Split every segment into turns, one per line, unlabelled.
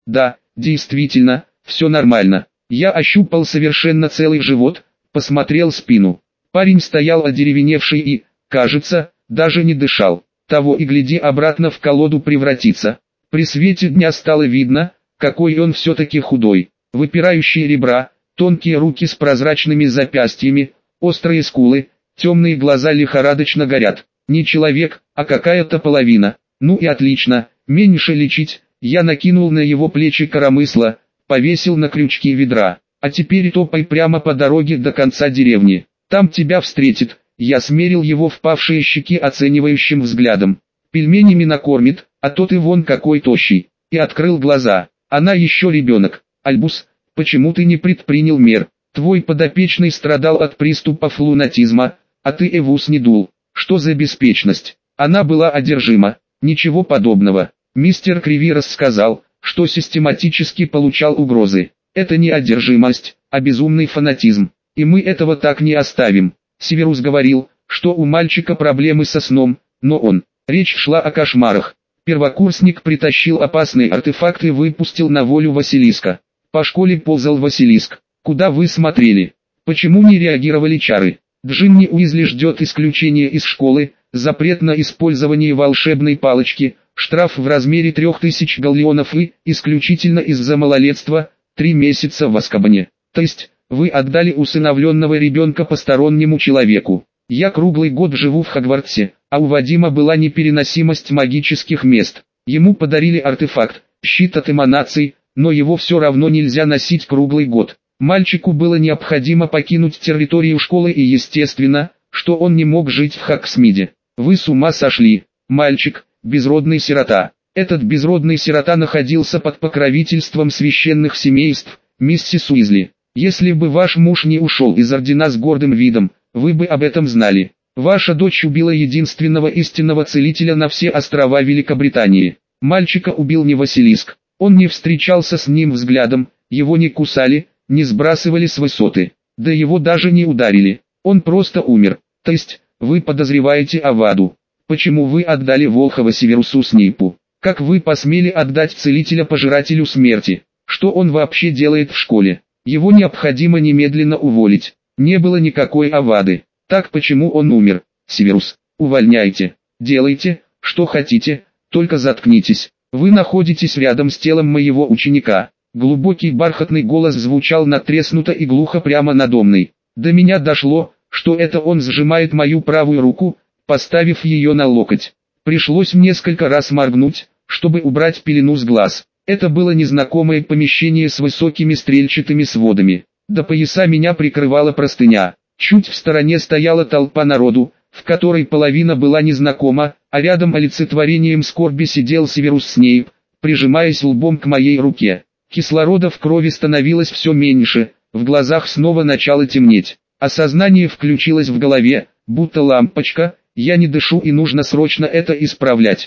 Да, действительно, все нормально. Я ощупал совершенно целый живот, посмотрел спину. Парень стоял одеревеневший и, кажется, даже не дышал. Того и гляди обратно в колоду превратится. При свете дня стало видно, какой он все-таки худой. Выпирающие ребра, тонкие руки с прозрачными запястьями, острые скулы, темные глаза лихорадочно горят. Не человек, а какая-то половина. Ну и отлично, меньше лечить. Я накинул на его плечи коромысло, повесил на крючки ведра. А теперь топай прямо по дороге до конца деревни. Там тебя встретит. Я смерил его впавшие щеки оценивающим взглядом. Пельменями накормит, а то ты вон какой тощий. И открыл глаза. Она еще ребенок. Альбус, почему ты не предпринял мер? Твой подопечный страдал от приступов лунатизма, а ты в ус не дул. Что за беспечность? Она была одержима. Ничего подобного. Мистер Криви рассказал, что систематически получал угрозы. Это не одержимость, а безумный фанатизм. И мы этого так не оставим. Северус говорил, что у мальчика проблемы со сном, но он... Речь шла о кошмарах. Первокурсник притащил опасный артефакт и выпустил на волю Василиска. По школе ползал Василиск. Куда вы смотрели? Почему не реагировали чары? Джинни Уизли ждет исключения из школы, запрет на использование волшебной палочки, штраф в размере 3000 галлеонов и, исключительно из-за малолетства, 3 месяца в Азкабане. То есть, вы отдали усыновленного ребенка постороннему человеку. Я круглый год живу в Хогвартсе, а у Вадима была непереносимость магических мест. Ему подарили артефакт, щит от эманаций, но его все равно нельзя носить круглый год. Мальчику было необходимо покинуть территорию школы и естественно, что он не мог жить в Хогсмиде. Вы с ума сошли, мальчик, безродный сирота. Этот безродный сирота находился под покровительством священных семейств, миссис Уизли. Если бы ваш муж не ушел из ордена с гордым видом, вы бы об этом знали. Ваша дочь убила единственного истинного целителя на все острова Великобритании. Мальчика убил не Василиск. Он не встречался с ним взглядом, его не кусали, не сбрасывали с высоты. Да его даже не ударили. Он просто умер. То есть, вы подозреваете Аваду. Почему вы отдали Волхова Северусу Снейпу? Как вы посмели отдать целителя пожирателю смерти? Что он вообще делает в школе? Его необходимо немедленно уволить. Не было никакой Авады. Так почему он умер? Северус, увольняйте. Делайте, что хотите, только заткнитесь. Вы находитесь рядом с телом моего ученика. Глубокий бархатный голос звучал надтреснуто и глухо прямо надо мной. До меня дошло, что это он сжимает мою правую руку, поставив ее на локоть. Пришлось несколько раз моргнуть, чтобы убрать пелену с глаз. Это было незнакомое помещение с высокими стрельчатыми сводами. До пояса меня прикрывала простыня. Чуть в стороне стояла толпа народу, в которой половина была незнакома, а рядом олицетворением скорби сидел Северус Снейп, прижимаясь лбом к моей руке. Кислорода в крови становилось все меньше, в глазах снова начало темнеть. Осознание включилось в голове, будто лампочка, я не дышу и нужно срочно это исправлять.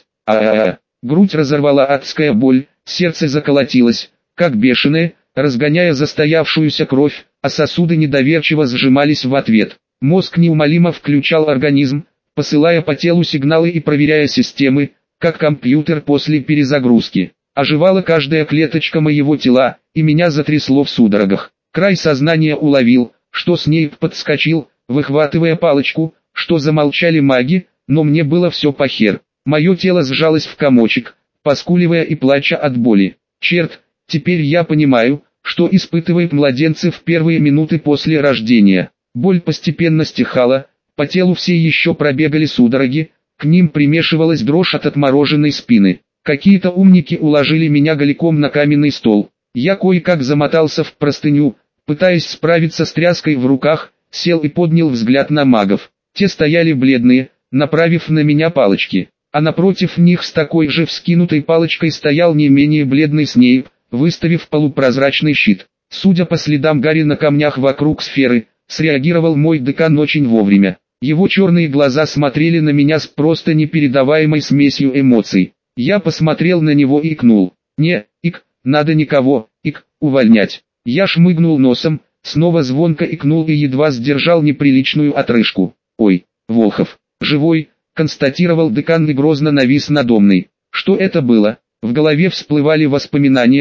Грудь разорвала адская боль, сердце заколотилось, как бешеное, разгоняя застоявшуюся кровь, а сосуды недоверчиво сжимались в ответ. Мозг неумолимо включал организм, посылая по телу сигналы и проверяя системы, как компьютер после перезагрузки. Оживала каждая клеточка моего тела, и меня затрясло в судорогах. Край сознания уловил, что Снейп подскочил, выхватывая палочку, что замолчали маги, но мне было все похер. Мое тело сжалось в комочек, поскуливая и плача от боли. Черт, теперь я понимаю, что испытывают младенцы в первые минуты после рождения. Боль постепенно стихала, по телу все еще пробегали судороги, к ним примешивалась дрожь от отмороженной спины. Какие-то умники уложили меня голиком на каменный стол. Я кое-как замотался в простыню, пытаясь справиться с тряской в руках, сел и поднял взгляд на магов. Те стояли бледные, направив на меня палочки, а напротив них с такой же вскинутой палочкой стоял не менее бледный Снейп, выставив полупрозрачный щит. Судя по следам гари на камнях вокруг сферы, среагировал мой декан очень вовремя. Его черные глаза смотрели на меня с просто непередаваемой смесью эмоций. Я посмотрел на него и икнул. Не, надо никого, увольнять. Я шмыгнул носом, снова звонко икнул и едва сдержал неприличную отрыжку. Ой, Волхов, живой, констатировал декан и грозно навис надо мной. Что это было? В голове всплывали воспоминания,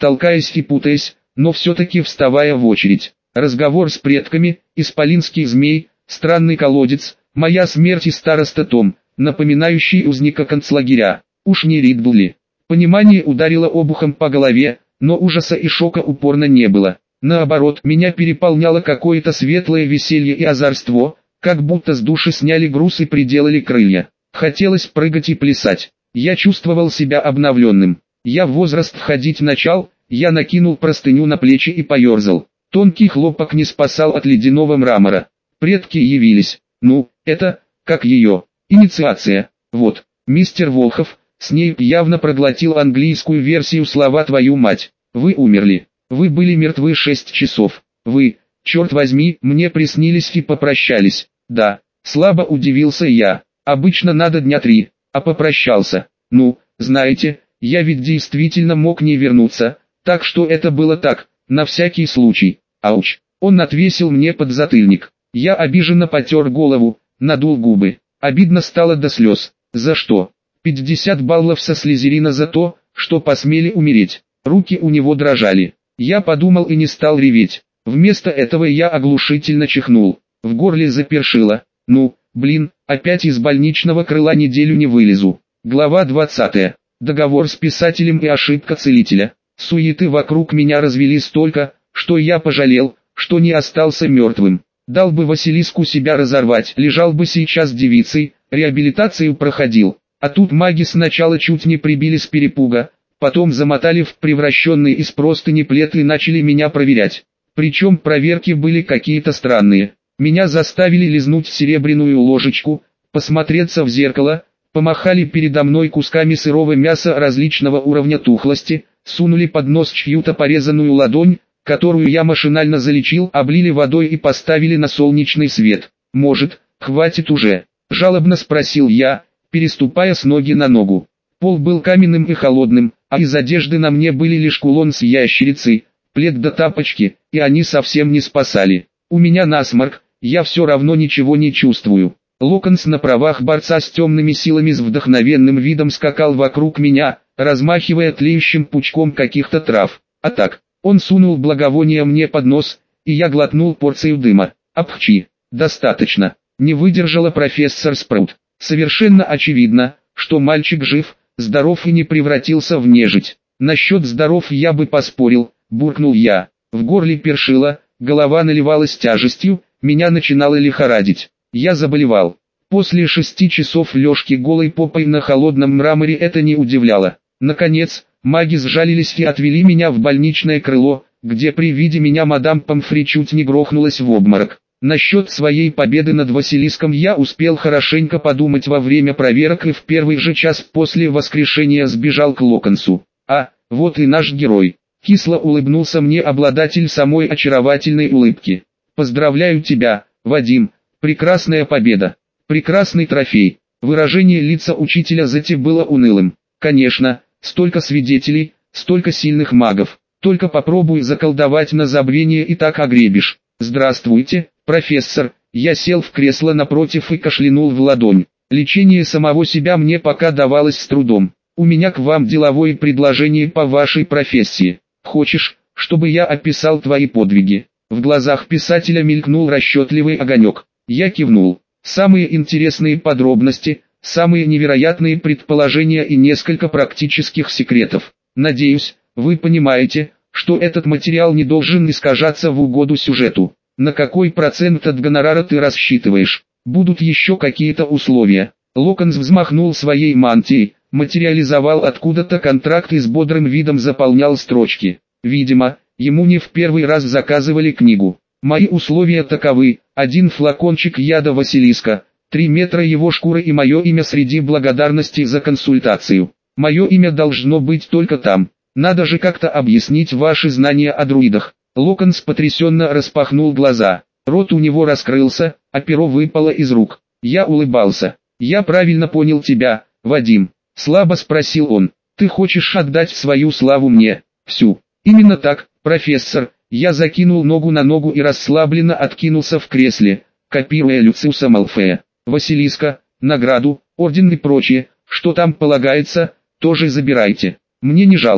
толкаясь и путаясь, но все-таки вставая в очередь. Разговор с предками, исполинский змей, странный колодец, моя смерть и староста Том, напоминающий узника концлагеря. Уж не Ридл ли? Понимание ударило обухом по голове, но ужаса и шока упорно не было. Наоборот, меня переполняло какое-то светлое веселье и озорство, как будто с души сняли груз и приделали крылья. Хотелось прыгать и плясать. Я чувствовал себя обновленным. Я в возраст входить начал, я накинул простыню на плечи и поерзал. Тонкий хлопок не спасал от ледяного мрамора. Предки явились. Ну, это, как ее, инициация. Вот, мистер Волхов, Снейп явно проглотил английскую версию слова «твою мать». Вы умерли. Вы были мертвы 6 часов. Вы, черт возьми, мне приснились и попрощались. Да, слабо удивился я. Обычно надо дня 3, а попрощался. Ну, знаете, я ведь действительно мог не вернуться, так что это было так, на всякий случай. Ауч. Он отвесил мне подзатыльник. Я обиженно потер голову, надул губы. Обидно стало до слез. За что? 50 баллов со Слизерина за то, что посмели умереть. Руки у него дрожали. Я подумал и не стал реветь. Вместо этого я оглушительно чихнул. В горле запершило. Ну, блин, опять из больничного крыла неделю не вылезу. Глава 20. Договор с писателем и ошибка целителя. Суеты вокруг меня развели столько, что я пожалел, что не остался мертвым. Дал бы Василиску себя разорвать, лежал бы сейчас девицей, реабилитацию проходил. А тут маги сначала чуть не прибили с перепуга, потом замотали в превращенный из простыни плед и начали меня проверять. Причем проверки были какие-то странные. Меня заставили лизнуть серебряную ложечку, посмотреться в зеркало, помахали передо мной кусками сырого мяса различного уровня тухлости, сунули под нос чью-то порезанную ладонь, которую я машинально залечил, облили водой и поставили на солнечный свет. «Может, хватит уже?» – жалобно спросил я, переступая с ноги на ногу. Пол был каменным и холодным, а из одежды на мне были лишь кулон с ящерицей, плед да тапочки, и они совсем не спасали. У меня насморк, я все равно ничего не чувствую. Локонс на правах борца с темными силами с вдохновенным видом скакал вокруг меня, размахивая тлеющим пучком каких-то трав. А так, он сунул благовоние мне под нос, и я глотнул порцию дыма. Апхчи, достаточно, не выдержала профессор Спраут. Совершенно очевидно, что мальчик жив, здоров и не превратился в нежить. Насчет здоров я бы поспорил, буркнул я. В горле першило, голова наливалась тяжестью, меня начинало лихорадить. Я заболевал. После 6 часов лёжки голой попой на холодном мраморе это не удивляло. Наконец, маги сжалились и отвели меня в больничное крыло, где при виде меня мадам Помфри чуть не грохнулась в обморок. Насчет своей победы над Василиском я успел хорошенько подумать во время проверок и в первый же час после воскрешения сбежал к Локонсу. А, вот и наш герой. Кисло улыбнулся мне обладатель самой очаровательной улыбки. Поздравляю тебя, Вадим, прекрасная победа, прекрасный трофей. Выражение лица учителя Зетти было унылым. Конечно, столько свидетелей, столько сильных магов. Только попробуй заколдовать на забвение и так огребешь. Здравствуйте, профессор. Я сел в кресло напротив и кашлянул в ладонь. Лечение самого себя мне пока давалось с трудом. У меня к вам деловое предложение по вашей профессии. Хочешь, чтобы я описал твои подвиги? В глазах писателя мелькнул расчетливый огонек. Я кивнул. Самые интересные подробности, самые невероятные предположения и несколько практических секретов. Надеюсь, вы понимаете, что этот материал не должен искажаться в угоду сюжету. На какой процент от гонорара ты рассчитываешь? Будут еще какие-то условия? Локонс взмахнул своей мантией, материализовал откуда-то контракт и с бодрым видом заполнял строчки. Видимо, ему не в первый раз заказывали книгу. Мои условия таковы: 1 флакончик яда Василиска, 3 метра его шкуры и мое имя среди благодарности за консультацию. Мое имя должно быть только там. Надо же как-то объяснить ваши знания о друидах. Локонс потрясенно распахнул глаза. Рот у него раскрылся, а перо выпало из рук. Я улыбался. «Я правильно понял тебя, Вадим?» — слабо спросил он. «Ты хочешь отдать свою славу мне? Всю?» «Именно так, профессор». Я закинул ногу на ногу и расслабленно откинулся в кресле, копируя Люциуса Малфея. «Василиска, награду, орден и прочее, что там полагается, тоже забирайте. Мне не жалко».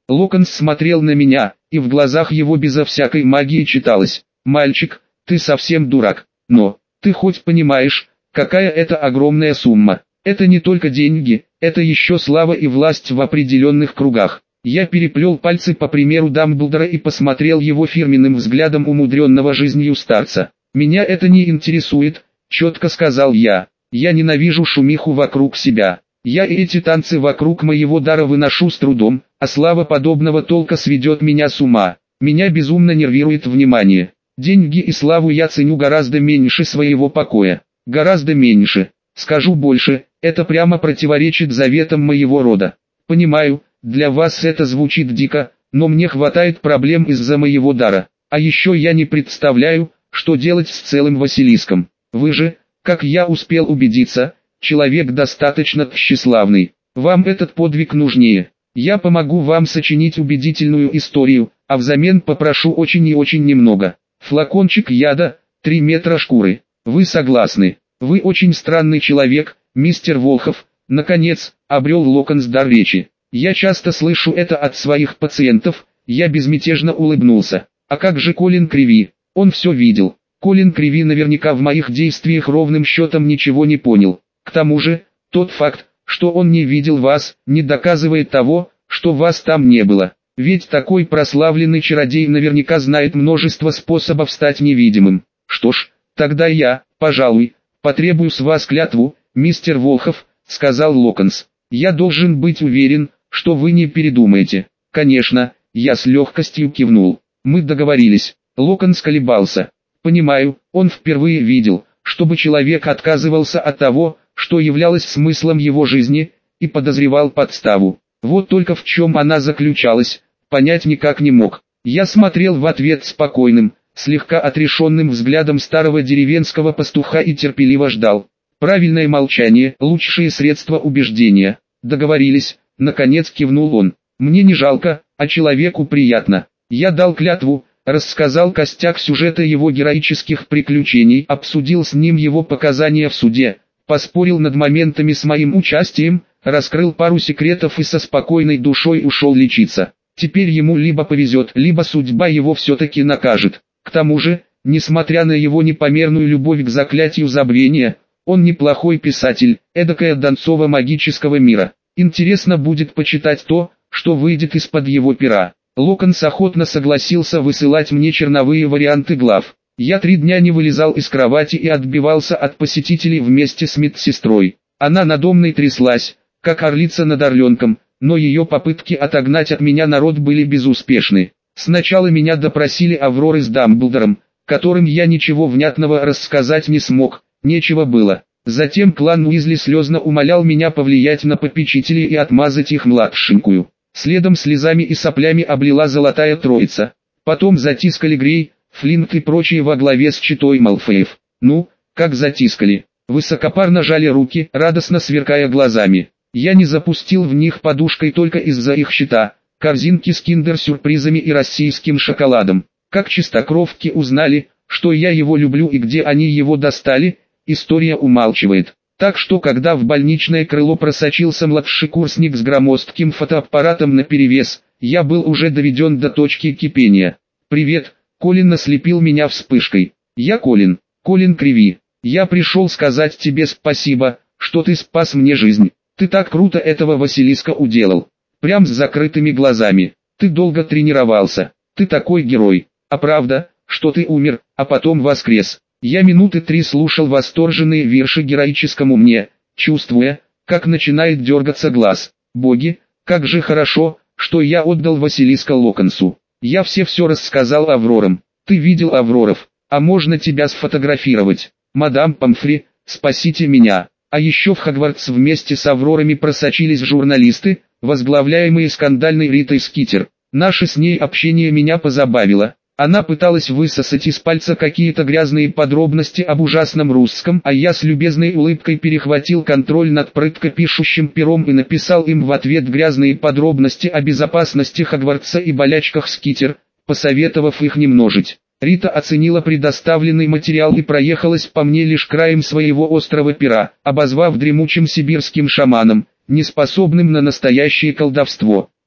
Локонс смотрел на меня, и в глазах его безо всякой магии читалось: «Мальчик, ты совсем дурак, но, ты хоть понимаешь, какая это огромная сумма? Это не только деньги, это еще слава и власть в определенных кругах». Я переплел пальцы по примеру Дамблдора и посмотрел его фирменным взглядом умудренного жизнью старца. «Меня это не интересует», — четко сказал я. «Я ненавижу шумиху вокруг себя. Я и эти танцы вокруг моего дара выношу с трудом, а слава подобного толка сведет меня с ума. Меня безумно нервирует внимание. Деньги и славу я ценю гораздо меньше своего покоя. Гораздо меньше. Скажу больше, это прямо противоречит заветам моего рода. Понимаю, для вас это звучит дико, но мне хватает проблем из-за моего дара. А еще я не представляю, что делать с целым Василиском. Вы же, как я успел убедиться, человек достаточно тщеславный. Вам этот подвиг нужнее. Я помогу вам сочинить убедительную историю, а взамен попрошу очень и очень немного. Флакончик яда, 3 метра шкуры. Вы согласны? Вы очень странный человек, мистер Волхов. Наконец, обрел Локонс дар речи. Я часто слышу это от своих пациентов. Я безмятежно улыбнулся. А как же Колин Криви? Он все видел. Колин Криви наверняка в моих действиях ровным счетом ничего не понял. К тому же, тот факт, что он не видел вас, не доказывает того, что вас там не было. Ведь такой прославленный чародей наверняка знает множество способов стать невидимым. Что ж, тогда я, пожалуй, потребую с вас клятву, мистер Волхов, сказал Локонс. Я должен быть уверен, что вы не передумаете. Конечно, я с легкостью кивнул. Мы договорились. Локонс колебался. Понимаю, он впервые видел, чтобы человек отказывался от того, что являлось смыслом его жизни, и подозревал подставу. Вот только в чем она заключалась, понять никак не мог. Я смотрел в ответ спокойным, слегка отрешенным взглядом старого деревенского пастуха и терпеливо ждал. Правильное молчание – лучшее средство убеждения. Договорились, наконец кивнул он. Мне не жалко, а человеку приятно. Я дал клятву, рассказал костяк сюжета его героических приключений, обсудил с ним его показания в суде, поспорил над моментами с моим участием, раскрыл пару секретов и со спокойной душой ушел лечиться. Теперь ему либо повезет, либо судьба его все-таки накажет. К тому же, несмотря на его непомерную любовь к заклятию забвения, он неплохой писатель, эдакая Донцова магического мира. Интересно будет почитать то, что выйдет из-под его пера. Локонс охотно согласился высылать мне черновые варианты глав. Я 3 дня не вылезал из кровати и отбивался от посетителей вместе с медсестрой. Она надо мной тряслась, как орлица над орленком, но ее попытки отогнать от меня народ были безуспешны. Сначала меня допросили Авроры с Дамблдором, которым я ничего внятного рассказать не смог, нечего было. Затем клан Уизли слезно умолял меня повлиять на попечителей и отмазать их младшенькую. Следом слезами и соплями облила Золотая Троица. Потом затискали Грей, Флинт и прочие во главе с читой Малфоев. Ну, как затискали. Высокопарно жали руки, радостно сверкая глазами. Я не запустил в них подушкой только из-за их щита, корзинки с киндер-сюрпризами и российским шоколадом. Как чистокровки узнали, что я его люблю и где они его достали, история умалчивает. Так что когда в больничное крыло просочился младшекурсник с громоздким фотоаппаратом наперевес, я был уже доведен до точки кипения. «Привет», Колин ослепил меня вспышкой. «Я Колин, Колин Криви. Я пришел сказать тебе спасибо, что ты спас мне жизнь. Ты так круто этого Василиска уделал. Прям с закрытыми глазами. Ты долго тренировался. Ты такой герой. А правда, что ты умер, а потом воскрес?» Я минуты 3 слушал восторженные вирши героическому мне, чувствуя, как начинает дергаться глаз. Боги, как же хорошо, что я отдал Василиска Локонсу. Я все рассказал Аврорам. Ты видел Авроров, а можно тебя сфотографировать? Мадам Помфри, спасите меня. А еще в Хогвартс вместе с Аврорами просочились журналисты, возглавляемые скандальной Ритой Скитер. Наше с ней общение меня позабавило. Она пыталась высосать из пальца какие-то грязные подробности об ужасном русском, а я с любезной улыбкой перехватил контроль над прытко пишущим пером и написал им в ответ грязные подробности о безопасности Хогвартса и болячках Скитер, посоветовав их не множить. Рита оценила предоставленный материал и проехалась по мне лишь краем своего острого пера, обозвав дремучим сибирским шаманом, неспособным на настоящее колдовство.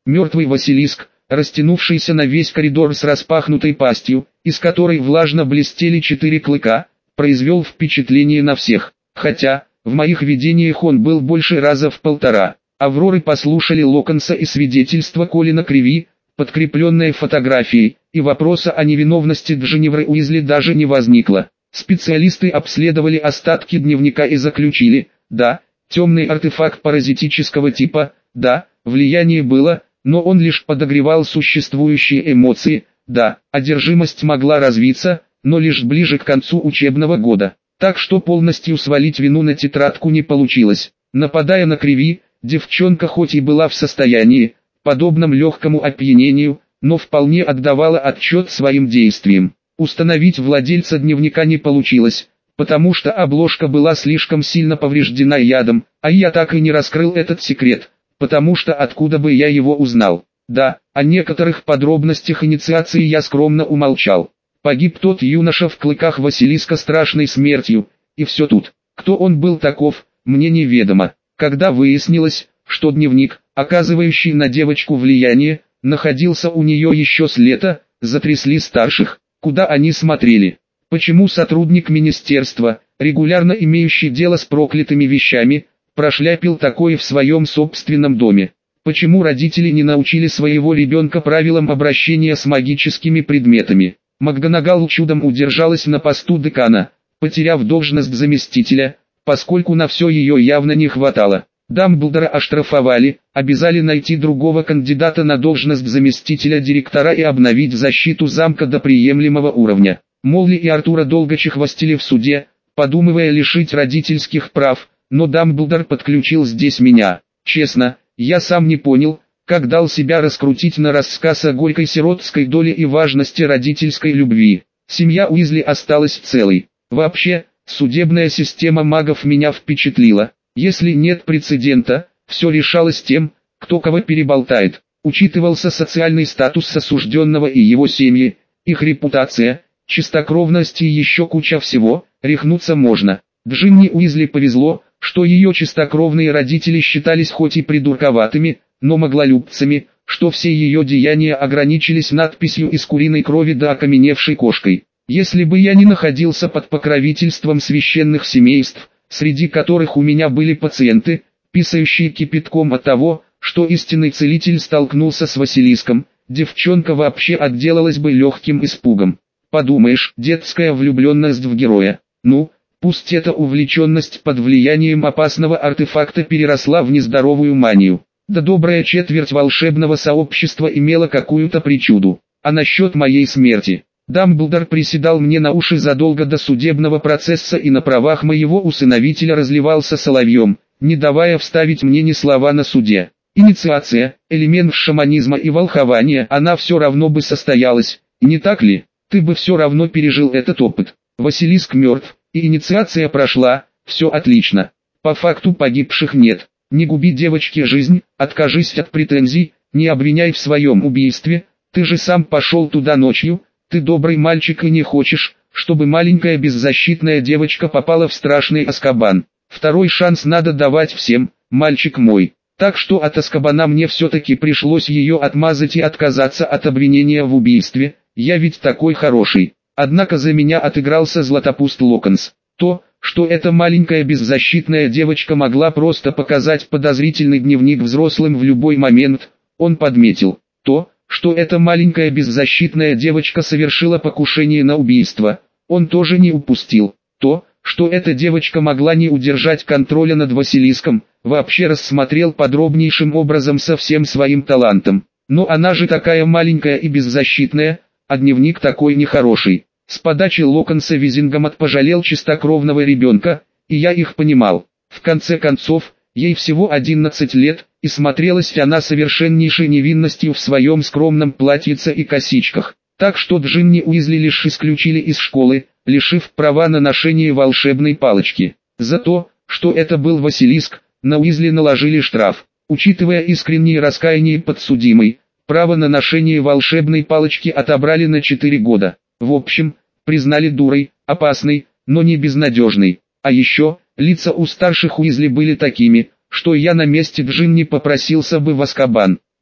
Мертвый Василиск, растянувшийся на весь коридор с распахнутой пастью, из которой влажно блестели 4 клыка, произвел впечатление на всех, хотя, в моих видениях он был больше раза в 1,5. Авроры послушали Локонса и свидетельство Колина Криви, подкрепленное фотографией, и вопроса о невиновности Дженнивры Уизли даже не возникло. Специалисты обследовали остатки дневника и заключили: да, темный артефакт паразитического типа, да, влияние было, но он лишь подогревал существующие эмоции, да, одержимость могла развиться, но лишь ближе к концу учебного года. Так что полностью свалить вину на тетрадку не получилось. Нападая на Криви, девчонка хоть и была в состоянии, подобном легкому опьянению, но вполне отдавала отчет своим действиям. Установить владельца дневника не получилось, потому что обложка была слишком сильно повреждена ядом, а я так и не раскрыл этот секрет, потому что откуда бы я его узнал. Да, о некоторых подробностях инициации я скромно умолчал. Погиб тот юноша в клыках Василиска страшной смертью, и все тут. Кто он был таков, мне неведомо. Когда выяснилось, что дневник, оказывающий на девочку влияние, находился у нее еще с лета, затрясли старших. Куда они смотрели? Почему сотрудник министерства, регулярно имеющий дело с проклятыми вещами, прошляпил такое в своем собственном доме? Почему родители не научили своего ребенка правилам обращения с магическими предметами? МакГонагал чудом удержалась на посту декана, потеряв должность заместителя, поскольку на все ее явно не хватало. Дамблдора оштрафовали, обязали найти другого кандидата на должность заместителя директора и обновить защиту замка до приемлемого уровня. Молли и Артура долго чехвостили в суде, подумывая лишить родительских прав, но Дамблдор подключил здесь меня. Честно, я сам не понял, как дал себя раскрутить на рассказ о горькой сиротской доле и важности родительской любви. Семья Уизли осталась целой. Вообще, судебная система магов меня впечатлила. Если нет прецедента, все решалось тем, кто кого переболтает. Учитывался социальный статус осужденного и его семьи, их репутация, чистокровность и еще куча всего. Рехнуться можно. Джинни Уизли повезло, что ее чистокровные родители считались хоть и придурковатыми, но моглолюбцами, что все ее деяния ограничились надписью из куриной крови да окаменевшей кошкой. Если бы я не находился под покровительством священных семейств, среди которых у меня были пациенты, писающие кипятком от того, что истинный целитель столкнулся с Василиском, девчонка вообще отделалась бы легким испугом. Подумаешь, детская влюбленность в героя. Ну, пусть эта увлеченность под влиянием опасного артефакта переросла в нездоровую манию. Да добрая четверть волшебного сообщества имела какую-то причуду. А насчет моей смерти? Дамблдор приседал мне на уши задолго до судебного процесса и на правах моего усыновителя разливался соловьем, не давая вставить мне ни слова на суде. Инициация, элемент шаманизма и волхования, она все равно бы состоялась, не так ли? Ты бы все равно пережил этот опыт. Василиск мертв, и инициация прошла, все отлично. По факту погибших нет. Не губи девочке жизнь, откажись от претензий, не обвиняй в своем убийстве, ты же сам пошел туда ночью. Ты добрый мальчик и не хочешь, чтобы маленькая беззащитная девочка попала в страшный Азкабан. Второй шанс надо давать всем, мальчик мой. Так что от Азкабана мне все-таки пришлось ее отмазать и отказаться от обвинения в убийстве, я ведь такой хороший. Однако за меня отыгрался Златопуст Локонс. То, что эта маленькая беззащитная девочка могла просто показать подозрительный дневник взрослым в любой момент, он подметил. То, что эта маленькая беззащитная девочка совершила покушение на убийство, он тоже не упустил. То, что эта девочка могла не удержать контроля над Василиском, вообще рассмотрел подробнейшим образом со всем своим талантом. Но она же такая маленькая и беззащитная, а дневник такой нехороший. С подачи Локонса Визингамот пожалел чистокровного ребенка, и я их понимал. В конце концов, ей всего 11 лет, и смотрелась она совершеннейшей невинностью в своем скромном платьице и косичках. Так что Джинни Уизли лишь исключили из школы, лишив права на ношение волшебной палочки. За то, что это был Василиск, на Уизли наложили штраф. Учитывая искреннее раскаяние подсудимой, право на ношение волшебной палочки отобрали на 4 года. В общем, признали дурой, опасной, но не безнадежной. А еще, лица у старших Уизли были такими, что я на месте Джинни попросился бы в Азкабан.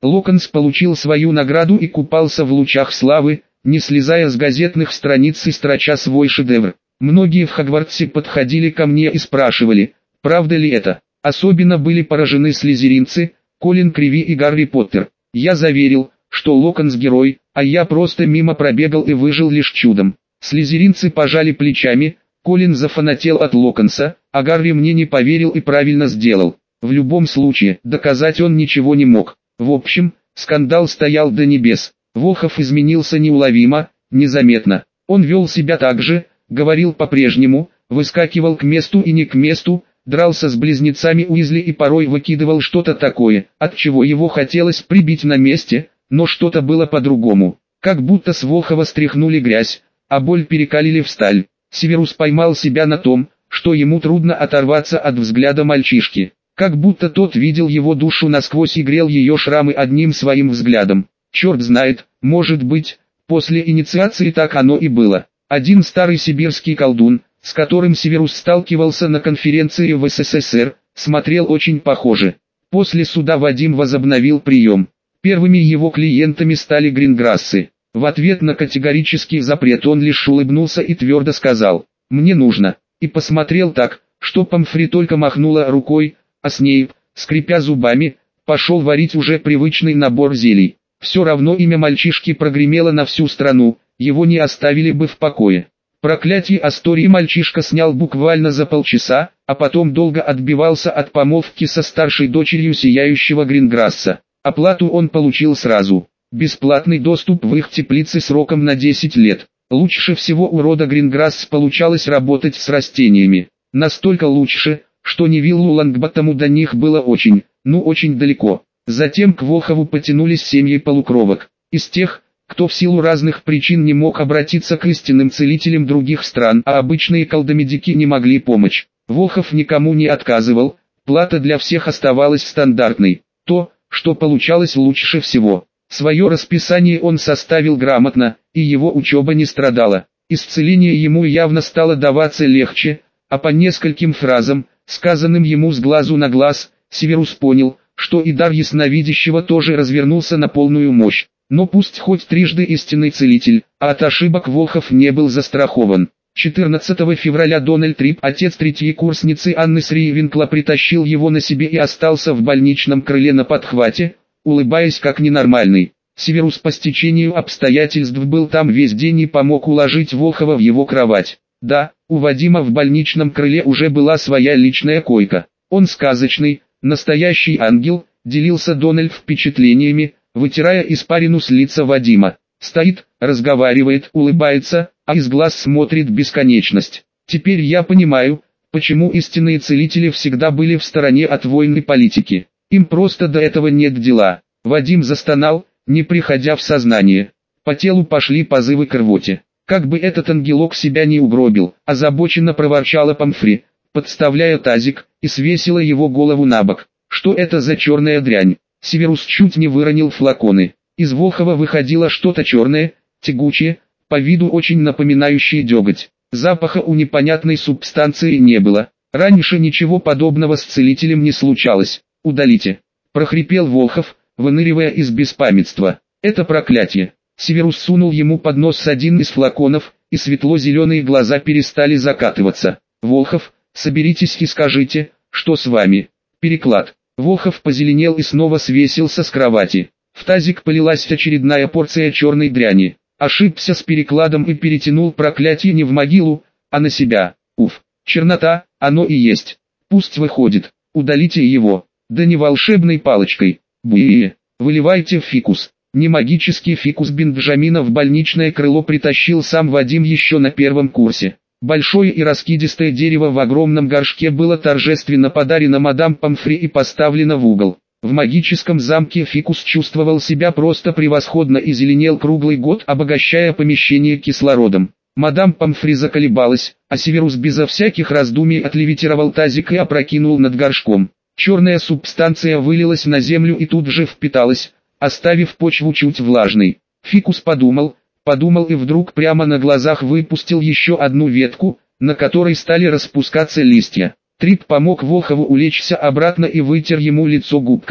Локонс получил свою награду и купался в лучах славы, не слезая с газетных страниц и строча свой шедевр. Многие в Хогвартсе подходили ко мне и спрашивали, правда ли это. Особенно были поражены слизеринцы, Колин Криви и Гарри Поттер. Я заверил, что Локонс герой, а я просто мимо пробегал и выжил лишь чудом. Слизеринцы пожали плечами, Колин зафанател от Локонса, а Гарри мне не поверил и правильно сделал. В любом случае, доказать он ничего не мог. В общем, скандал стоял до небес. Волхов изменился неуловимо, незаметно. Он вел себя так же, говорил по-прежнему, выскакивал к месту и не к месту, дрался с близнецами Уизли и порой выкидывал что-то такое, от чего его хотелось прибить на месте, но что-то было по-другому. Как будто с Волхова стряхнули грязь, а боль перекалили в сталь. Северус поймал себя на том, что ему трудно оторваться от взгляда мальчишки. Как будто тот видел его душу насквозь и грел ее шрамы одним своим взглядом. Черт знает, может быть, после инициации так оно и было. Один старый сибирский колдун, с которым Северус сталкивался на конференции в СССР, смотрел очень похоже. После суда Вадим возобновил прием. Первыми его клиентами стали Гринграссы. В ответ на категорический запрет он лишь улыбнулся и твердо сказал: «Мне нужно», и посмотрел так, что Помфри только махнула рукой, а Снейп, скрипя зубами, пошел варить уже привычный набор зелий. Все равно имя мальчишки прогремело на всю страну, его не оставили бы в покое. Проклятие Астории мальчишка снял буквально за полчаса, а потом долго отбивался от помолвки со старшей дочерью сияющего Гринграсса. Оплату он получил сразу. Бесплатный доступ в их теплицы сроком на 10 лет. Лучше всего у рода Гринграсс получалось работать с растениями. Настолько лучше, что Невиллу Лонгботтому до них было очень, очень далеко. Затем к Волхову потянулись семьи полукровок. Из тех, кто в силу разных причин не мог обратиться к истинным целителям других стран, а обычные колдомедики не могли помочь. Волхов никому не отказывал, плата для всех оставалась стандартной. То, что получалось лучше всего. Свое расписание он составил грамотно, и его учеба не страдала. Исцеление ему явно стало даваться легче, а по нескольким фразам, сказанным ему с глазу на глаз, Северус понял, что и дар ясновидящего тоже развернулся на полную мощь. Но пусть хоть трижды истинный целитель, а от ошибок Волхов не был застрахован. 14 февраля Дональд Трип, отец третьей курсницы Анны Сривинкла, притащил его на себе и остался в больничном крыле на подхвате, улыбаясь как ненормальный. Северус по стечению обстоятельств был там весь день и помог уложить Волхова в его кровать. Да, у Вадима в больничном крыле уже была своя личная койка. Он сказочный, настоящий ангел, делился Дональд впечатлениями, вытирая испарину с лица Вадима. Стоит, разговаривает, улыбается, а из глаз смотрит бесконечность. Теперь я понимаю, почему истинные целители всегда были в стороне от войны политики. Им просто до этого нет дела. Вадим застонал, не приходя в сознание. По телу пошли позывы к рвоте. Как бы этот ангелок себя не угробил, озабоченно проворчала Помфри, подставляя тазик, и свесила его голову на бок. Что это за черная дрянь? Северус чуть не выронил флаконы. Из Волхова выходило что-то черное, тягучее, по виду очень напоминающее деготь. Запаха у непонятной субстанции не было. Раньше ничего подобного с целителем не случалось. «Удалите!» – прохрипел Волхов, выныривая из беспамятства. «Это проклятие!» Северус сунул ему под нос один из флаконов, и светло-зеленые глаза перестали закатываться. «Волхов, соберитесь и скажите, что с вами?» Переклад. Волхов позеленел и снова свесился с кровати. В тазик полилась очередная порция черной дряни. Ошибся с перекладом и перетянул проклятие не в могилу, а на себя. Уф, чернота, оно и есть. Пусть выходит, удалите его. Да не волшебной палочкой. Буе, выливайте в фикус. Не магический фикус Бенджамина в больничное крыло притащил сам Вадим еще на первом курсе. Большое и раскидистое дерево в огромном горшке было торжественно подарено мадам Помфри и поставлено в угол. В магическом замке фикус чувствовал себя просто превосходно и зеленел круглый год, обогащая помещение кислородом. Мадам Помфри заколебалась, а Северус безо всяких раздумий отлевитировал тазик и опрокинул над горшком. Черная субстанция вылилась на землю и тут же впиталась, оставив почву чуть влажной. Фикус подумал и вдруг прямо на глазах выпустил еще одну ветку, на которой стали распускаться листья. Трип помог Волхову улечься обратно и вытер ему лицо губкой.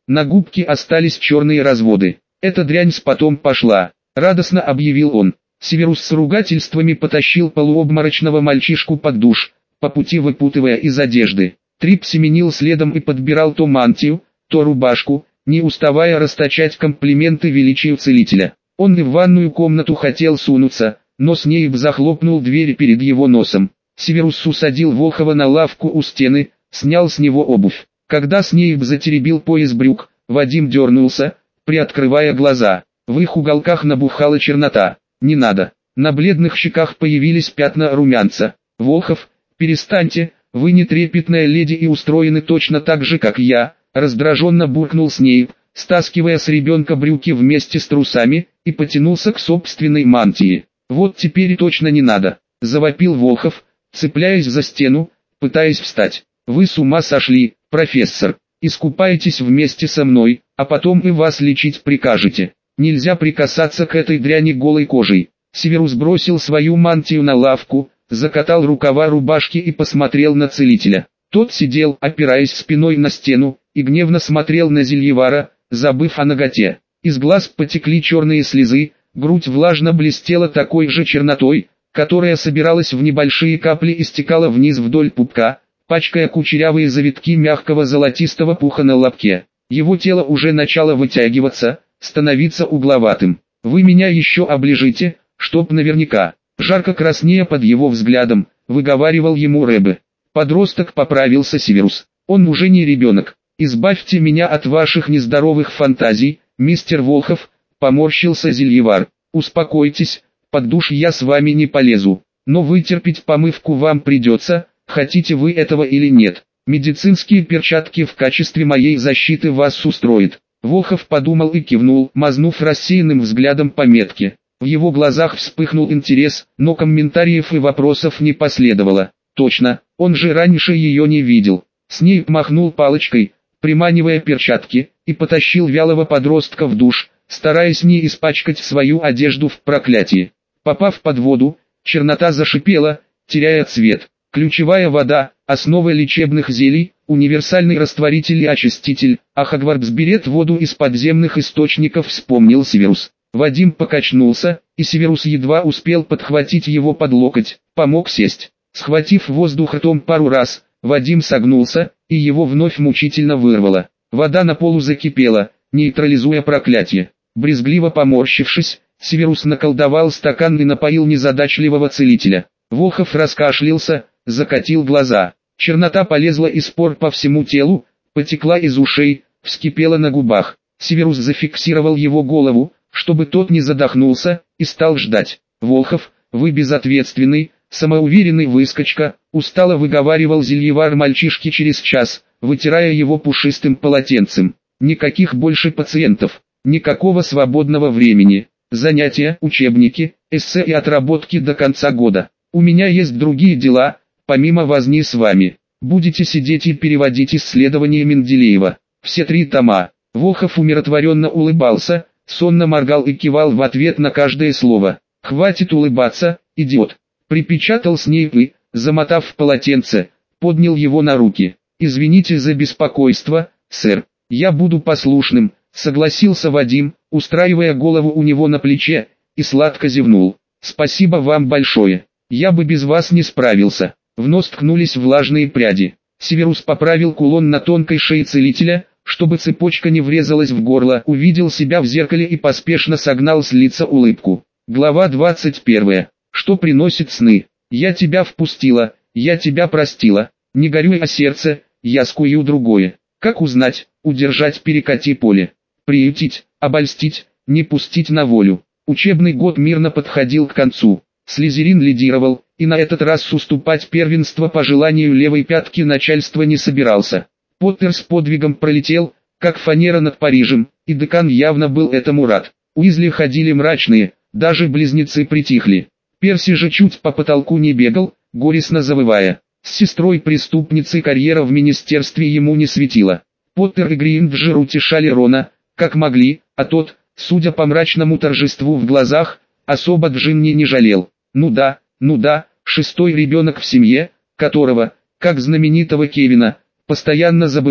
на губке остались черные разводы. «Эта дрянь с потом пошла», — радостно объявил он. Северус с ругательствами потащил полуобморочного мальчишку под душ, по пути выпутывая из одежды. Трип семенил следом и подбирал то мантию, то рубашку, не уставая расточать комплименты величию целителя. Он и в ванную комнату хотел сунуться, но Снейп захлопнул дверь перед его носом. Северус усадил Волхова на лавку у стены, снял с него обувь. Когда Снейп затеребил пояс брюк, Вадим дернулся, приоткрывая глаза. В их уголках набухала чернота. «Не надо». На бледных щеках появились пятна румянца. «Волхов, перестаньте, вы не трепетная леди и устроены точно так же, как я», раздраженно буркнул Снейп, стаскивая с ребенка брюки вместе с трусами, и потянулся к собственной мантии. «Вот теперь точно не надо», завопил Волхов, цепляясь за стену, пытаясь встать. «Вы с ума сошли, профессор. Искупаетесь вместе со мной, а потом и вас лечить прикажете. Нельзя прикасаться к этой дряни голой кожей». Северус бросил свою мантию на лавку, закатал рукава рубашки и посмотрел на целителя. Тот сидел, опираясь спиной на стену, и гневно смотрел на Зельевара, забыв о наготе. Из глаз потекли черные слезы, грудь влажно блестела такой же чернотой, которая собиралась в небольшие капли и стекала вниз вдоль пупка, пачкая кучерявые завитки мягкого золотистого пуха на лобке. Его тело уже начало вытягиваться, становиться угловатым. «Вы меня еще оближите, чтоб наверняка», жарко краснея под его взглядом, выговаривал ему Рэбе. Подросток, поправился Северус. «Он уже не ребенок. Избавьте меня от ваших нездоровых фантазий, мистер Волхов», поморщился Зельевар. «Успокойтесь, под душ я с вами не полезу, но вытерпеть помывку вам придется, хотите вы этого или нет. Медицинские перчатки в качестве моей защиты вас устроит». Волхов подумал и кивнул, мазнув рассеянным взглядом по метке. В его глазах вспыхнул интерес, но комментариев и вопросов не последовало. Точно, он же раньше ее не видел. Снейп махнул палочкой, приманивая перчатки, и потащил вялого подростка в душ, стараясь не испачкать свою одежду в проклятии. Попав под воду, чернота зашипела, теряя цвет. Ключевая вода, основа лечебных зелий, универсальный растворитель и очиститель, а Хогвартс берет воду из подземных источников, вспомнил Северус. Вадим покачнулся, и Северус едва успел подхватить его под локоть, помог сесть. Схватив воздух ртом пару раз, Вадим согнулся, и его вновь мучительно вырвало. Вода на полу закипела, нейтрализуя проклятие. Брезгливо поморщившись, Северус наколдовал стакан и напоил незадачливого целителя. Волхов раскашлялся, закатил глаза. Чернота полезла из пор по всему телу, потекла из ушей, вскипела на губах. Северус зафиксировал его голову, чтобы тот не задохнулся, и стал ждать. «Волхов, вы безответственный, самоуверенный выскочка», устало выговаривал Зельевар мальчишке через час, вытирая его пушистым полотенцем. «Никаких больше пациентов, никакого свободного времени, занятия, учебники, эссе и отработки до конца года. У меня есть другие дела, помимо возни с вами. Будете сидеть и переводить исследования Менделеева. Все 3 тома». Волхов умиротворенно улыбался, сонно моргал и кивал в ответ на каждое слово. «Хватит улыбаться, идиот!» Припечатал Снейп и, замотав в полотенце, поднял его на руки. «Извините за беспокойство, сэр. Я буду послушным», согласился Вадим, устраивая голову у него на плече, и сладко зевнул. «Спасибо вам большое. Я бы без вас не справился». В нос ткнулись влажные пряди. Северус поправил кулон на тонкой шее целителя, чтобы цепочка не врезалась в горло, увидел себя в зеркале и поспешно согнал с лица улыбку. Глава 21. Что приносит сны? «Я тебя впустила, я тебя простила, не горюй о сердце, я скую другое». Как узнать, удержать перекати поле, приютить, обольстить, не пустить на волю. Учебный год мирно подходил к концу. Слизерин лидировал, и на этот раз уступать первенство по желанию левой пятки начальства не собирался. Поттер с подвигом пролетел, как фанера над Парижем, и декан явно был этому рад. Уизли ходили мрачные, даже близнецы притихли. Перси же чуть по потолку не бегал, горестно завывая. С сестрой-преступницей карьера в министерстве ему не светила. Поттер и Гриндж утешали Рона, как могли, а тот, судя по мрачному торжеству в глазах, особо Джинни не жалел. Ну да, 6-й ребенок в семье, которого, как знаменитого Кевина, постоянно забывают,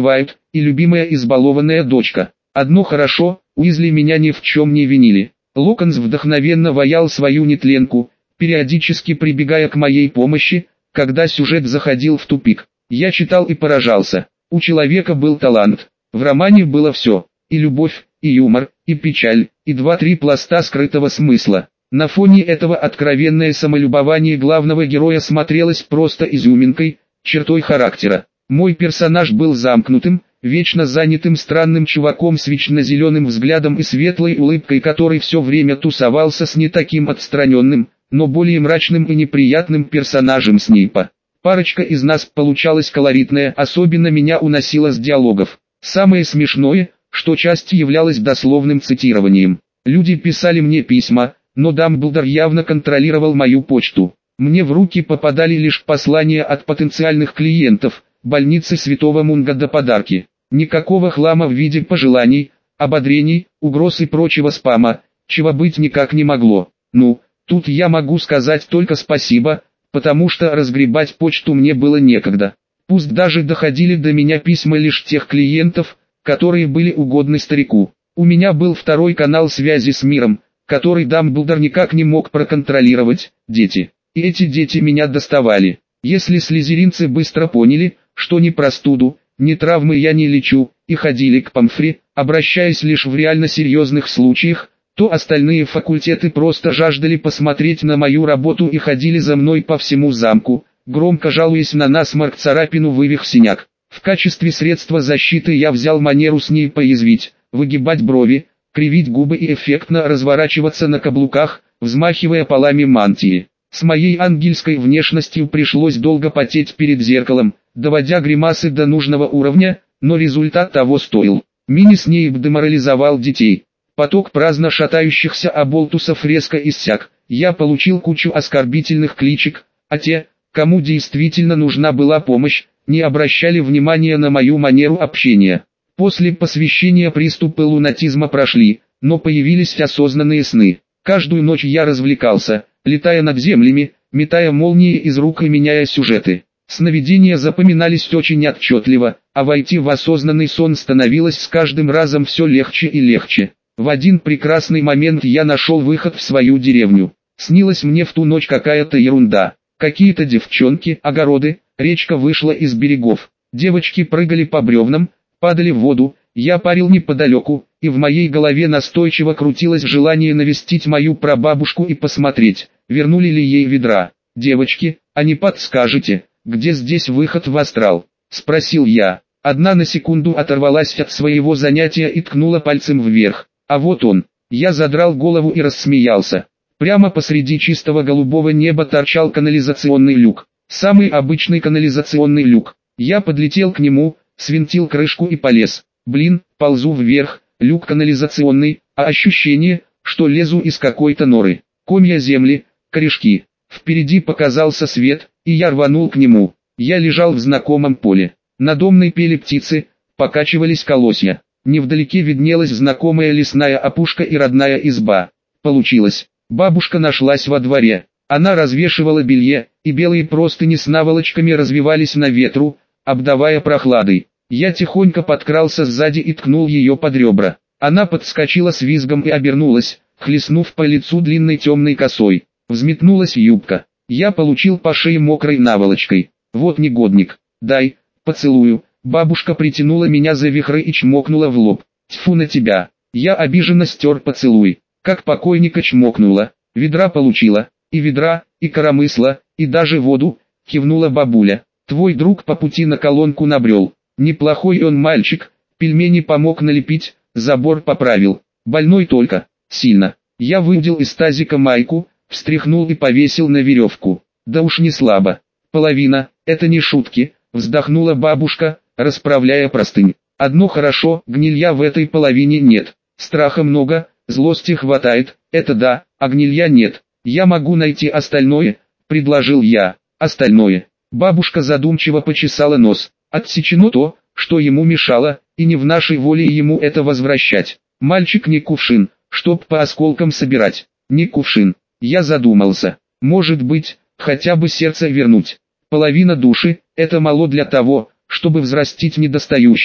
и любимая избалованная дочка. Одно хорошо, Уизли меня ни в чем не винили. Локонс вдохновенно ваял свою нетленку, периодически прибегая к моей помощи, когда сюжет заходил в тупик. Я читал и поражался. У человека был талант. В романе было все. И любовь, и юмор, и печаль, и 2-3 пласта скрытого смысла. На фоне этого откровенное самолюбование главного героя смотрелось просто изюминкой, чертой характера. Мой персонаж был замкнутым, вечно занятым странным чуваком с вечно-зеленым взглядом и светлой улыбкой, который все время тусовался с не таким отстраненным, но более мрачным и неприятным персонажем Снейпа. Парочка из нас получалась колоритная, особенно меня уносило с диалогов. Самое смешное, что часть являлась дословным цитированием. Люди писали мне письма, но Дамблдор явно контролировал мою почту. Мне в руки попадали лишь послания от потенциальных клиентов, больницы Святого Мунга до подарки. Никакого хлама в виде пожеланий, ободрений, угроз и прочего спама, чего быть никак не могло. Ну, тут я могу сказать только спасибо, потому что разгребать почту мне было некогда. Пусть даже доходили до меня письма лишь тех клиентов, которые были угодны старику. У меня был второй канал связи с миром, который Дамблдор никак не мог проконтролировать, дети. И эти дети меня доставали. Если слизеринцы быстро поняли, что ни простуду, ни травмы я не лечу, и ходили к Помфри, обращаясь лишь в реально серьезных случаях, то остальные факультеты просто жаждали посмотреть на мою работу и ходили за мной по всему замку, громко жалуясь на насморк, царапину, вывих, синяк. В качестве средства защиты я взял манеру с ней поязвить, выгибать брови, кривить губы и эффектно разворачиваться на каблуках, взмахивая полами мантии. С моей ангельской внешностью пришлось долго потеть перед зеркалом, доводя гримасы до нужного уровня, но результат того стоил. Мини-Снейп деморализовал детей. Поток праздно шатающихся оболтусов резко иссяк. Я получил кучу оскорбительных кличек, а те, кому действительно нужна была помощь, не обращали внимания на мою манеру общения. После посвящения приступы лунатизма прошли, но появились осознанные сны. Каждую ночь я развлекался, летая над землями, метая молнии из рук и меняя сюжеты. Сновидения запоминались очень отчетливо, а войти в осознанный сон становилось с каждым разом все легче и легче. В один прекрасный момент я нашел выход в свою деревню. Снилась мне в ту ночь какая-то ерунда. Какие-то девчонки, огороды, речка вышла из берегов. Девочки прыгали по бревнам, падали в воду, я парил неподалеку, и в моей голове настойчиво крутилось желание навестить мою прабабушку и посмотреть, вернули ли ей ведра. «Девочки, а не подскажете, где здесь выход в астрал?» — спросил я. Одна на секунду оторвалась от своего занятия и ткнула пальцем вверх. А вот он. Я задрал голову и рассмеялся. Прямо посреди чистого голубого неба торчал канализационный люк. Самый обычный канализационный люк. Я подлетел к нему, свинтил крышку и полез. Блин, ползу вверх, люк канализационный, а ощущение, что лезу из какой-то норы. Комья земли, корешки. Впереди показался свет, и я рванул к нему. Я лежал в знакомом поле. На домной пели птицы, покачивались колосья. Невдалеке виднелась знакомая лесная опушка и родная изба. Получилось. Бабушка нашлась во дворе. Она развешивала белье, и белые простыни с наволочками развивались на ветру, обдавая прохладой. Я тихонько подкрался сзади и ткнул ее под ребра. Она подскочила с визгом и обернулась, хлестнув по лицу длинной темной косой. Взметнулась юбка. Я получил по шее мокрой наволочкой. Вот негодник. Дай, поцелую. Бабушка притянула меня за вихры и чмокнула в лоб. Тьфу на тебя. Я обиженно стер поцелуй. Как покойника чмокнула. Ведра получила. И ведра, и коромысла, и даже воду, кивнула бабуля. Твой друг по пути на колонку набрел. Неплохой он мальчик, пельмени помог налепить, забор поправил. Больной только, сильно. Я выудил из тазика майку, встряхнул и повесил на веревку. Да уж не слабо. Половина, это не шутки, вздохнула бабушка, расправляя простынь. Одно хорошо, гнилья в этой половине нет. Страха много, злости хватает, это да, а гнилья нет. Я могу найти остальное, предложил я. Остальное. Бабушка задумчиво почесала нос. Отсечено то, что ему мешало, и не в нашей воле ему это возвращать. Мальчик не кувшин, чтоб по осколкам собирать. Не кувшин. Я задумался. Может быть, хотя бы сердце вернуть. Половина души, это мало для того, чтобы взрастить недостающее.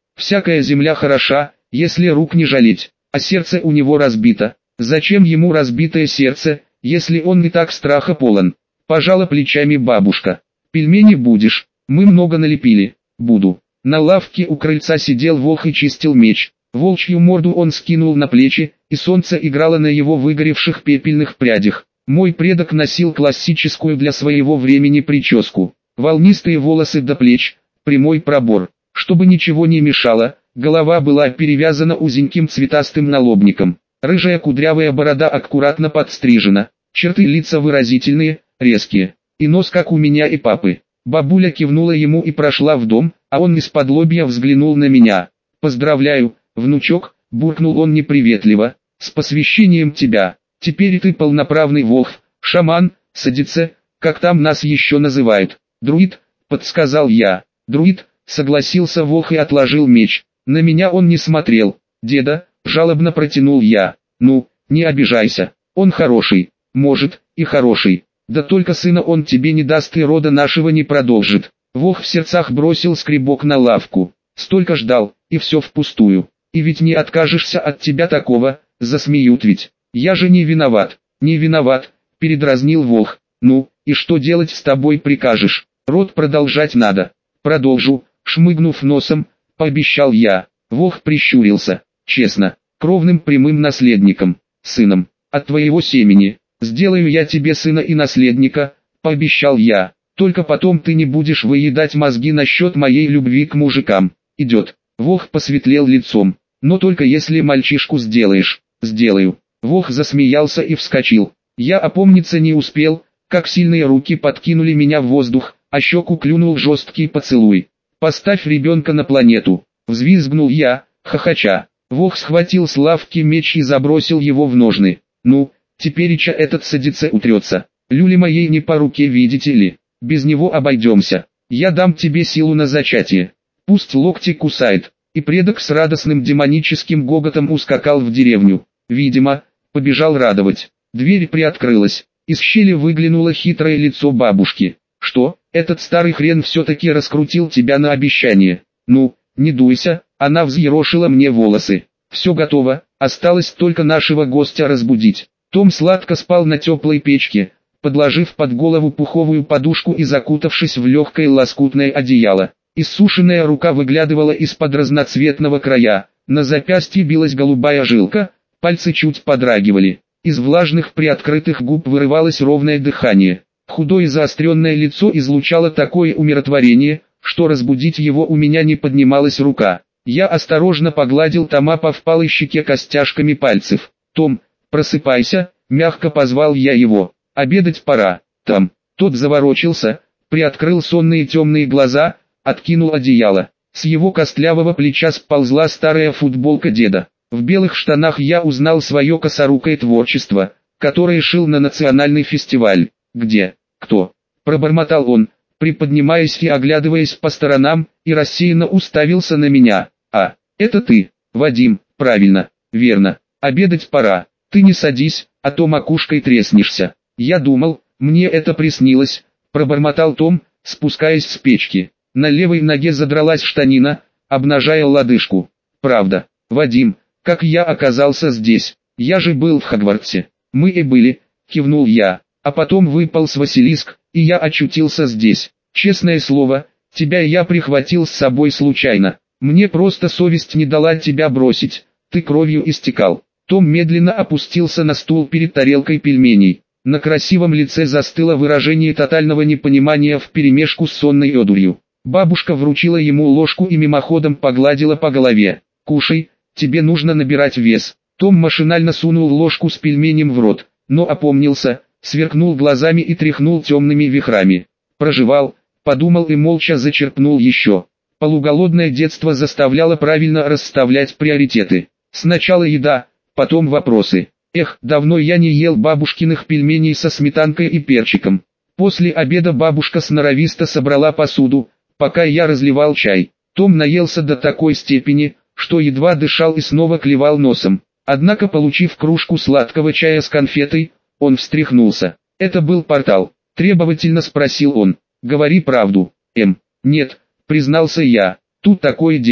Всякая земля хороша, если рук не жалеть, а сердце у него разбито. Зачем ему разбитое сердце, если он не так страха полон? Пожала плечами бабушка. Пельмени будешь? Мы много налепили. Буду. На лавке у крыльца сидел волк и чистил меч. Волчью морду он скинул на плечи, и солнце играло на его выгоревших пепельных прядях. Мой предок носил классическую для своего времени прическу. Волнистые волосы до плеч, прямой пробор. Чтобы ничего не мешало, голова была перевязана узеньким цветастым налобником. Рыжая кудрявая борода аккуратно подстрижена. Черты лица выразительные, резкие. И нос как у меня и папы. Бабуля кивнула ему и прошла в дом, а он исподлобья взглянул на меня. «Поздравляю, внучок», — буркнул он неприветливо, — «с посвящением тебя. Теперь ты полноправный волхв, шаман, садице, как там нас еще называют». «Друид», — подсказал я. «Друид», — согласился волк и отложил меч. На меня он не смотрел. «Деда», — жалобно протянул я. «Ну, не обижайся, он хороший». «Может, и хороший. Да только сына он тебе не даст и рода нашего не продолжит». Волк в сердцах бросил скребок на лавку. Столько ждал, и все впустую. И ведь не откажешься от тебя такого, засмеют ведь. Я же не виноват. Не виноват, передразнил волк. Ну, и что делать с тобой прикажешь? Род продолжать надо. Продолжу, шмыгнув носом, пообещал я. Волк прищурился. Честно, кровным прямым наследником, сыном, от твоего семени. «Сделаю я тебе сына и наследника», — пообещал я. «Только потом ты не будешь выедать мозги насчет моей любви к мужикам». «Идет». Волк посветлел лицом. «Но только если мальчишку сделаешь». «Сделаю». Волк засмеялся и вскочил. Я опомниться не успел, как сильные руки подкинули меня в воздух, а щеку клюнул жесткий поцелуй. «Поставь ребенка на планету», — взвизгнул я, хохоча. Волк схватил с лавки меч и забросил его в ножны. «Ну, тепереча этот садится утрется. Люли моей не по руке, видите ли. Без него обойдемся. Я дам тебе силу на зачатие. Пусть локти кусает». И предок с радостным демоническим гоготом ускакал в деревню. Видимо, побежал радовать. Дверь приоткрылась. Из щели выглянуло хитрое лицо бабушки. «Что, этот старый хрен все-таки раскрутил тебя на обещание?» «Ну, не дуйся», она взъерошила мне волосы. «Все готово, осталось только нашего гостя разбудить». Том сладко спал на теплой печке, подложив под голову пуховую подушку и закутавшись в легкое лоскутное одеяло. Иссушенная рука выглядывала из-под разноцветного края, на запястье билась голубая жилка, пальцы чуть подрагивали. Из влажных приоткрытых губ вырывалось ровное дыхание. Худое заостренное лицо излучало такое умиротворение, что разбудить его у меня не поднималась рука. Я осторожно погладил Тома по впалой щеке костяшками пальцев. «Том, просыпайся», — мягко позвал я его. «Обедать пора». Том. Тот заворочился, приоткрыл сонные темные глаза, откинул одеяло. С его костлявого плеча сползла старая футболка деда. В белых штанах я узнал свое косорукое творчество, которое шил на национальный фестиваль. «Где? Кто?» — пробормотал он, приподнимаясь и оглядываясь по сторонам, и рассеянно уставился на меня. «А, это ты, Вадим, правильно, верно, обедать пора. Ты не садись, а то макушкой треснешься». «Я думал, мне это приснилось», — пробормотал Том, спускаясь с печки. На левой ноге задралась штанина, обнажая лодыжку. «Правда, Вадим, как я оказался здесь? Я же был в Хогвартсе». «Мы и были», — кивнул я, — «а потом выполз Василиск, и я очутился здесь. Честное слово, тебя я прихватил с собой случайно. Мне просто совесть не дала тебя бросить, ты кровью истекал». Том медленно опустился на стул перед тарелкой пельменей. На красивом лице застыло выражение тотального непонимания вперемешку с сонной одурью. Бабушка вручила ему ложку и мимоходом погладила по голове. «Кушай, тебе нужно набирать вес». Том машинально сунул ложку с пельменем в рот, но опомнился, сверкнул глазами и тряхнул темными вихрами. Прожевал, подумал и молча зачерпнул еще. Полуголодное детство заставляло правильно расставлять приоритеты. Сначала еда, потом вопросы. Эх, давно я не ел бабушкиных пельменей со сметанкой и перчиком. После обеда бабушка сноровисто собрала посуду, пока я разливал чай. Том наелся до такой степени, что едва дышал и снова клевал носом. Однако, получив кружку сладкого чая с конфетой, он встряхнулся. «Это был портал?» — требовательно спросил он. «Говори правду, Нет», — признался я. «Тут такое дело.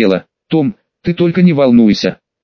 Том, ты только не волнуйся.